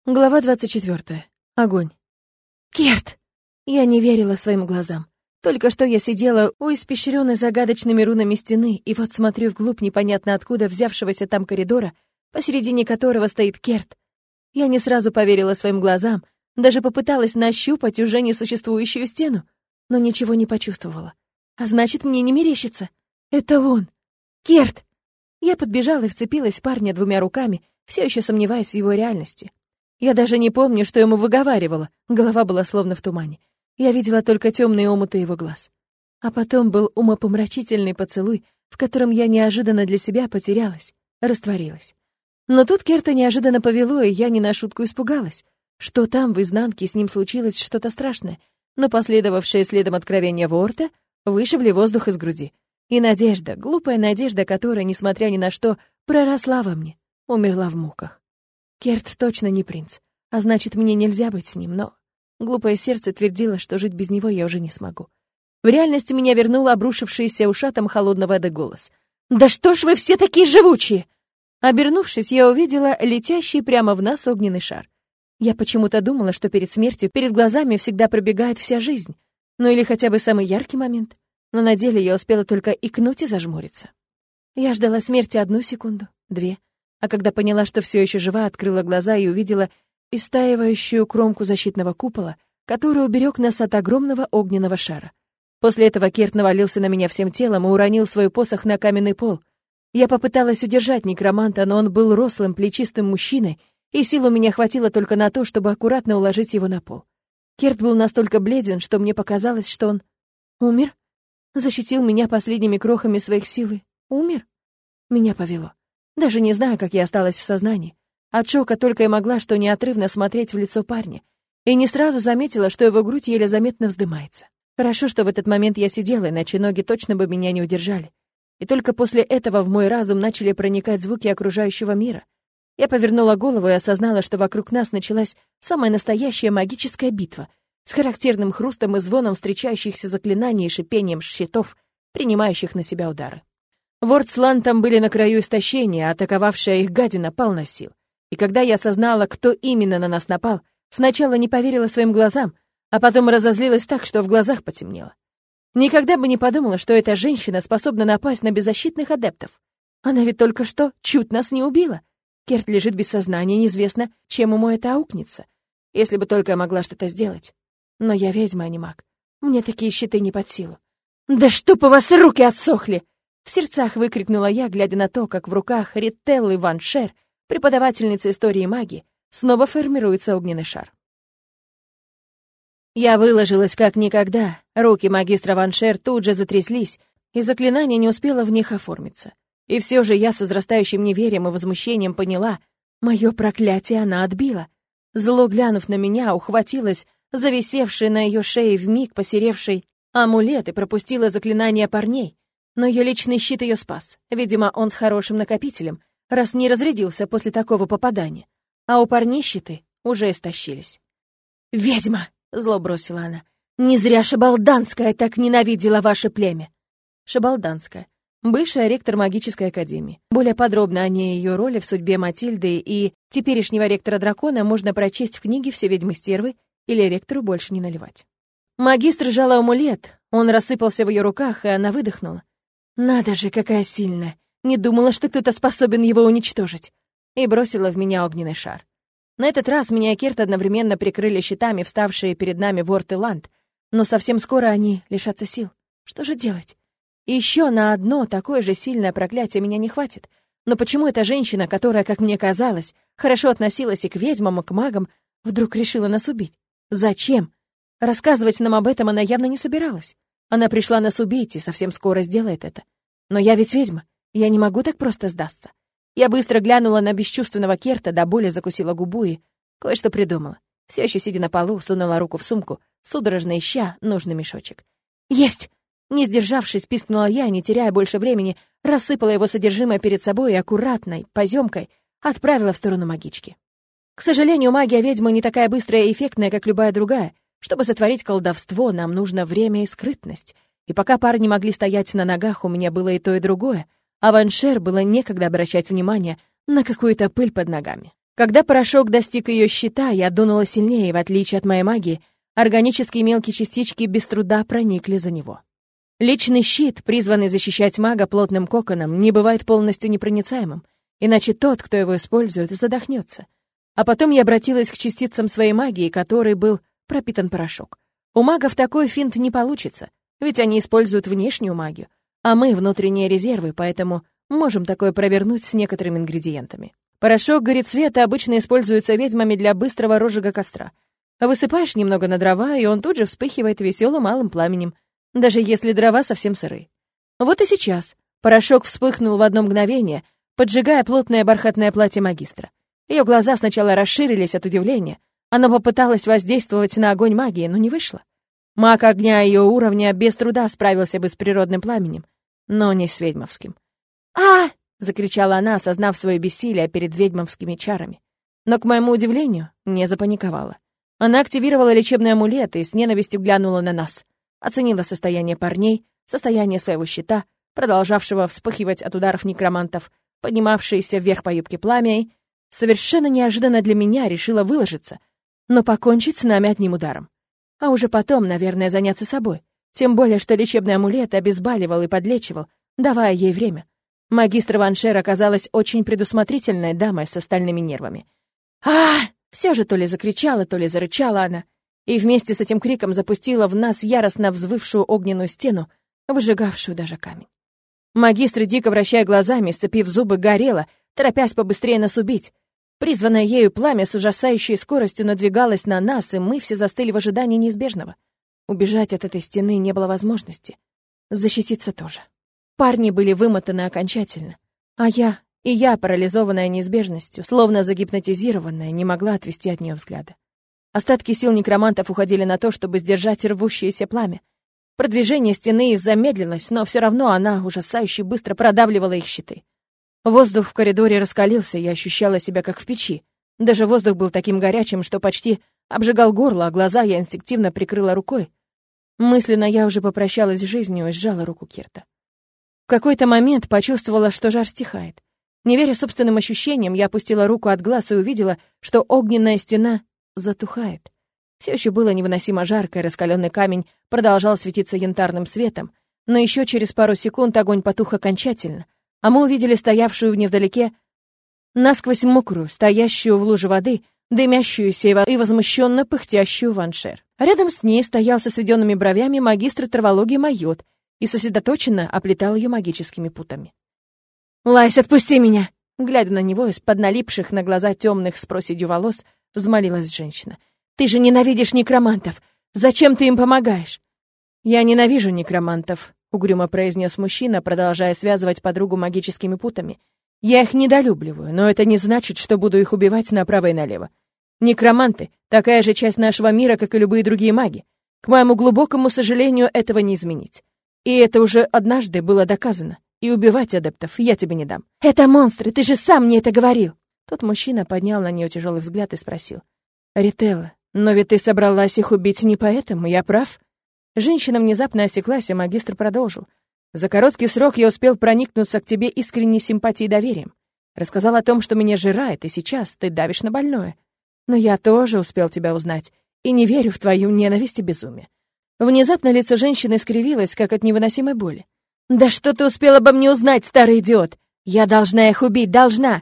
Глава 24. Огонь. Керт! Я не верила своим глазам. Только что я сидела у испещренной загадочными рунами стены, и вот смотрю вглубь непонятно откуда взявшегося там коридора, посередине которого стоит Керт. Я не сразу поверила своим глазам, даже попыталась нащупать уже несуществующую стену, но ничего не почувствовала. А значит, мне не мерещится. Это он. Керт! Я подбежала и вцепилась в парня двумя руками, все еще сомневаясь в его реальности. Я даже не помню, что ему выговаривала, голова была словно в тумане. Я видела только темные омуты его глаз. А потом был умопомрачительный поцелуй, в котором я неожиданно для себя потерялась, растворилась. Но тут Керта неожиданно повело, и я не на шутку испугалась. Что там в изнанке с ним случилось что-то страшное, но последовавшее следом откровение Ворта вышибли воздух из груди. И надежда, глупая надежда, которая, несмотря ни на что, проросла во мне, умерла в муках. Керт точно не принц, а значит, мне нельзя быть с ним, но... Глупое сердце твердило, что жить без него я уже не смогу. В реальности меня вернул обрушившийся ушатом холодной воды голос. «Да что ж вы все такие живучие!» Обернувшись, я увидела летящий прямо в нас огненный шар. Я почему-то думала, что перед смертью перед глазами всегда пробегает вся жизнь. Ну или хотя бы самый яркий момент. Но на деле я успела только икнуть и зажмуриться. Я ждала смерти 1 секунду, 2. А когда поняла, что все еще жива, открыла глаза и увидела истаивающую кромку защитного купола, который уберег нас от огромного огненного шара. После этого Керт навалился на меня всем телом и уронил свой посох на каменный пол. Я попыталась удержать некроманта, но он был рослым, плечистым мужчиной, и сил у меня хватило только на то, чтобы аккуратно уложить его на пол. Керт был настолько бледен, что мне показалось, что он умер, защитил меня последними крохами своих сил. Умер? Меня повело. Даже не знаю, как я осталась в сознании. От шока только и могла что неотрывно смотреть в лицо парня. И не сразу заметила, что его грудь еле заметно вздымается. Хорошо, что в этот момент я сидела, иначе ноги точно бы меня не удержали. И только после этого в мой разум начали проникать звуки окружающего мира. Я повернула голову и осознала, что вокруг нас началась самая настоящая магическая битва с характерным хрустом и звоном встречающихся заклинаний и шипением щитов, принимающих на себя удары. Ворд с Лантом были на краю истощения, а атаковавшая их гадина полна сил. И когда я осознала, кто именно на нас напал, сначала не поверила своим глазам, а потом разозлилась так, что в глазах потемнело. Никогда бы не подумала, что эта женщина способна напасть на беззащитных адептов. Она ведь только что чуть нас не убила. Керт лежит без сознания, неизвестно, чем ему это аукнется. Если бы только я могла что-то сделать. Но я ведьма, а не маг. Мне такие щиты не под силу. «Да чтоб у вас руки отсохли!» В сердцах выкрикнула я, глядя на то, как в руках Рителлы Ван Шер, преподавательницы истории магии, снова формируется огненный шар. Я выложилась как никогда, руки магистра Ван Шер тут же затряслись, и заклинание не успело в них оформиться. И все же я с возрастающим неверием и возмущением поняла, мое проклятие она отбила. Зло глянув на меня, ухватилась за висевший на ее шее вмиг посеревший амулет и пропустила заклинание парней. Но ее личный щит ее спас. Видимо, он с хорошим накопителем, раз не разрядился после такого попадания. А у парней щиты уже истощились. «Ведьма!» — зло бросила она. «Не зря Шабалданская так ненавидела ваше племя!» Шабалданская. Бывшая ректор магической академии. Более подробно о ней и ее роли в судьбе Матильды и теперешнего ректора дракона можно прочесть в книге «Все ведьмы-стервы» или «Ректору больше не наливать». Магистр сжала амулет, он рассыпался в ее руках, и она выдохнула. «Надо же, какая сильная! Не думала, что кто-то способен его уничтожить!» И бросила в меня огненный шар. На этот раз меня и Керт одновременно прикрыли щитами, вставшие перед нами Ворт и Ланд, но совсем скоро они лишатся сил. Что же делать? И еще на одно такое же сильное проклятие меня не хватит. Но почему эта женщина, которая, как мне казалось, хорошо относилась и к ведьмам, и к магам, вдруг решила нас убить? Зачем? Рассказывать нам об этом она явно не собиралась. Она пришла нас убить и совсем скоро сделает это. Но я ведь ведьма, я не могу так просто сдаться. Я быстро глянула на бесчувственного Керта, до боли закусила губу и кое-что придумала. Все еще сидя на полу, сунула руку в сумку, судорожно ища нужный мешочек. «Есть!» Не сдержавшись, пискнула я, не теряя больше времени, рассыпала его содержимое перед собой и аккуратной, поземкой отправила в сторону магички. К сожалению, магия ведьмы не такая быстрая и эффектная, как любая другая. Чтобы сотворить колдовство, нам нужно время и скрытность. И пока парни могли стоять на ногах, у меня было и то, и другое, а Ван Шер было некогда обращать внимание на какую-то пыль под ногами. Когда порошок достиг ее щита, я дунула сильнее, и в отличие от моей магии, органические мелкие частички без труда проникли за него. Личный щит, призванный защищать мага плотным коконом, не бывает полностью непроницаемым, иначе тот, кто его использует, задохнется. А потом я обратилась к частицам своей магии, которой был пропитан порошок. У магов такой финт не получится, ведь они используют внешнюю магию, а мы — внутренние резервы, поэтому можем такое провернуть с некоторыми ингредиентами. Порошок горецвета обычно используется ведьмами для быстрого розжига костра. Высыпаешь немного на дрова, и он тут же вспыхивает веселым малым пламенем, даже если дрова совсем сырые. Вот и сейчас порошок вспыхнул в одно мгновение, поджигая плотное бархатное платье магистра. Ее глаза сначала расширились от удивления. Она попыталась воздействовать на огонь магии, но не вышло. Маг огня ее уровня без труда справился бы с природным пламенем, но не с ведьмовским. «А!» — закричала она, осознав свое бессилие перед ведьмовскими чарами. Но, к моему удивлению, не запаниковала. Она активировала лечебный амулет и с ненавистью глянула на нас. Оценила состояние парней, состояние своего щита, продолжавшего вспыхивать от ударов некромантов, поднимавшееся вверх по юбке пламя, и совершенно неожиданно для меня решила выложиться, но покончить с нами одним ударом. А уже потом, наверное, заняться собой. Тем более, что лечебный амулет обезболивал и подлечивал, давая ей время. Магистр Ваншер оказалась очень предусмотрительной дамой с остальными нервами. Все же то ли закричала, то ли зарычала она, и вместе с этим криком запустила в нас яростно взвывшую огненную стену, выжигавшую даже камень. Магистр, дико вращая глазами, сцепив зубы, горела, торопясь побыстрее нас убить. Призванное ею пламя с ужасающей скоростью надвигалось на нас, и мы все застыли в ожидании неизбежного. Убежать от этой стены не было возможности. Защититься тоже. Парни были вымотаны окончательно, а я, парализованная неизбежностью, словно загипнотизированная, не могла отвести от нее взгляда. Остатки сил некромантов уходили на то, чтобы сдержать рвущееся пламя. Продвижение стены замедлилось, но все равно она ужасающе быстро продавливала их щиты. Воздух в коридоре раскалился, я ощущала себя как в печи. Даже воздух был таким горячим, что почти обжигал горло, а глаза я инстинктивно прикрыла рукой. Мысленно я уже попрощалась с жизнью и сжала руку Кирта. В какой-то момент почувствовала, что жар стихает. Не веря собственным ощущениям, я опустила руку от глаз и увидела, что огненная стена затухает. Все еще было невыносимо жарко, и раскаленный камень продолжал светиться янтарным светом, но еще через пару секунд огонь потух окончательно, а мы увидели стоявшую невдалеке, насквозь мокрую, стоящую в луже воды, дымящуюся и возмущенно пыхтящую Ваншер. Рядом с ней стоял со сведенными бровями магистр травологии Майот и сосредоточенно оплетал ее магическими путами. «Лайс, отпусти меня!» Глядя на него из-под налипших на глаза темных с проседью волос, взмолилась женщина. «Ты же ненавидишь некромантов! Зачем ты им помогаешь?» «Я ненавижу некромантов», — угрюмо произнес мужчина, продолжая связывать подругу магическими путами. «Я их недолюбливаю, но это не значит, что буду их убивать направо и налево. Некроманты — такая же часть нашего мира, как и любые другие маги. К моему глубокому сожалению, этого не изменить. И это уже однажды было доказано. И убивать адептов я тебе не дам». «Это монстры, ты же сам мне это говорил!» Тот мужчина поднял на нее тяжелый взгляд и спросил. «Рителла, но ведь ты собралась их убить не поэтому, я прав?» Женщина внезапно осеклась, а магистр продолжил. «За короткий срок я успел проникнуться к тебе искренней симпатией и доверием. Рассказал о том, что меня жирает, и сейчас ты давишь на больное. Но я тоже успел тебя узнать, и не верю в твою ненависть и безумие». Внезапно лицо женщины скривилось, как от невыносимой боли. «Да что ты успел обо мне узнать, старый идиот? Я должна их убить, должна!»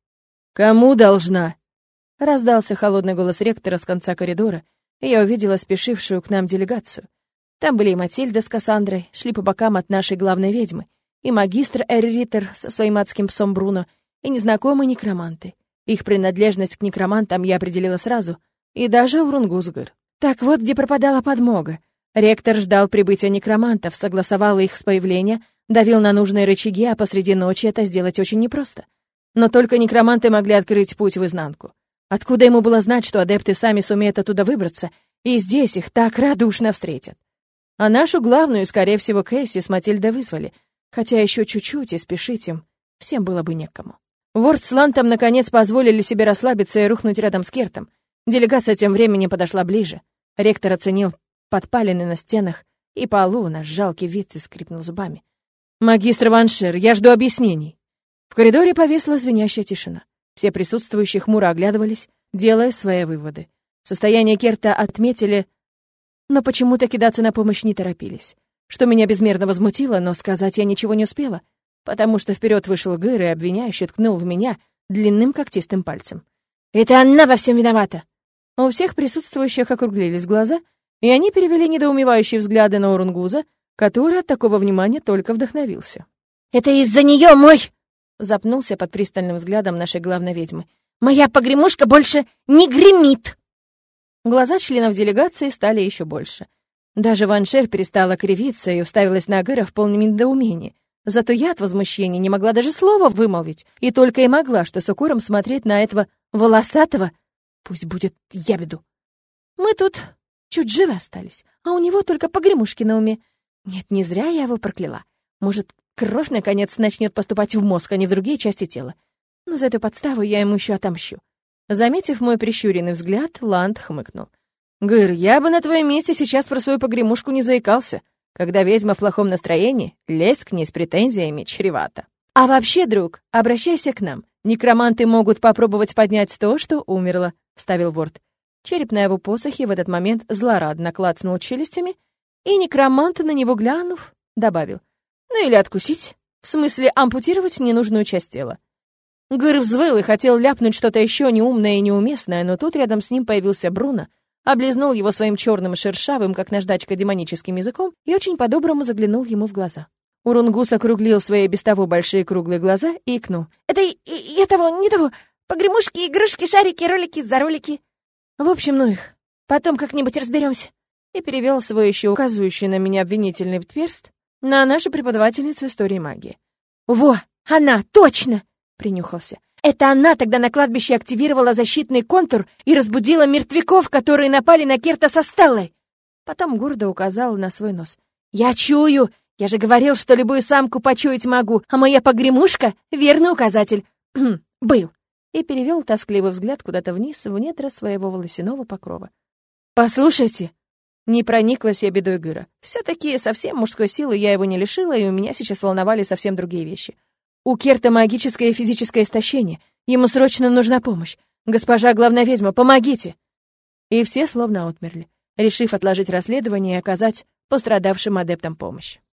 «Кому должна?» Раздался холодный голос ректора с конца коридора, и я увидела спешившую к нам делегацию. Там были и Матильда с Кассандрой, шли по бокам от нашей главной ведьмы, и магистр Эрритер со своим адским псом Бруно, и незнакомые некроманты. Их принадлежность к некромантам я определила сразу, и даже Урунгусгыр. Так вот, где пропадала подмога. Ректор ждал прибытия некромантов, согласовал их с появления, давил на нужные рычаги, а посреди ночи это сделать очень непросто. Но только некроманты могли открыть путь в изнанку. Откуда ему было знать, что адепты сами сумеют оттуда выбраться, и здесь их так радушно встретят? А нашу главную, скорее всего, Кэсси с Матильдой вызвали, хотя еще чуть-чуть и спешить им всем было бы некому. Ворд с Лантом наконец позволили себе расслабиться и рухнуть рядом с Кертом. Делегация тем временем подошла ближе. Ректор оценил подпалины на стенах и полу, наш жалкий вид, и скрипнул зубами. «Магистр Ваншер, я жду объяснений». В коридоре повесла звенящая тишина. Все присутствующие хмуро оглядывались, делая свои выводы. Состояние Керта отметили, но почему-то кидаться на помощь не торопились. Что меня безмерно возмутило, но сказать я ничего не успела, потому что вперед вышел Гыр и обвиняюще ткнул в меня длинным когтистым пальцем. «Это она во всем виновата!» У всех присутствующих округлились глаза, и они перевели недоумевающие взгляды на Урунгуза, который от такого внимания только вдохновился. «Это из-за нее мой...» — запнулся под пристальным взглядом нашей главной ведьмы. «Моя погремушка больше не гремит!» Глаза членов делегации стали еще больше. Даже Ваншер перестала кривиться и уставилась на Гыра в полном недоумении. Зато я от возмущения не могла даже слова вымолвить, и только и могла, что с укором смотреть на этого волосатого, пусть будет ябеду. Мы тут чуть живы остались, а у него только погремушки на уме. Нет, не зря я его прокляла. Может, кровь, наконец, начнет поступать в мозг, а не в другие части тела. Но за эту подставу я ему еще отомщу. Заметив мой прищуренный взгляд, Ланд хмыкнул. «Гыр, я бы на твоем месте сейчас про свою погремушку не заикался. Когда ведьма в плохом настроении, лезть к ней с претензиями чревато. А вообще, друг, обращайся к нам. Некроманты могут попробовать поднять то, что умерло», — вставил Ворд. Череп на его посохе в этот момент злорадно клацнул челюстями, и некромант, на него глянув, добавил. «Ну или откусить, в смысле ампутировать ненужную часть тела». Гыр взвыл и хотел ляпнуть что-то еще неумное и неуместное, но тут рядом с ним появился Бруно, облизнул его своим черным шершавым, как наждачка, демоническим языком и очень по-доброму заглянул ему в глаза. Урунгус округлил свои без того большие круглые глаза и икнул. «Это я того, не того. Погремушки, игрушки, шарики, ролики, заролики. В общем, ну их. Потом как-нибудь разберемся». И перевел свой еще указывающий на меня обвинительный перст на нашу преподавательницу истории магии. «Во, она, точно!» — принюхался. «Это она тогда на кладбище активировала защитный контур и разбудила мертвяков, которые напали на Керта со Стеллой». Потом гордо указал на свой нос. «Я чую! Я же говорил, что любую самку почуять могу, а моя погремушка — верный указатель. Был». И перевел тоскливый взгляд куда-то вниз, в недра своего волосяного покрова. «Послушайте!» Не прониклась я бедой Гыра. Все-таки совсем мужской силы я его не лишила, и у меня сейчас волновали совсем другие вещи. У Керта магическое и физическое истощение. Ему срочно нужна помощь. Госпожа главная ведьма, помогите!» И все словно отмерли, решив отложить расследование и оказать пострадавшим адептам помощь.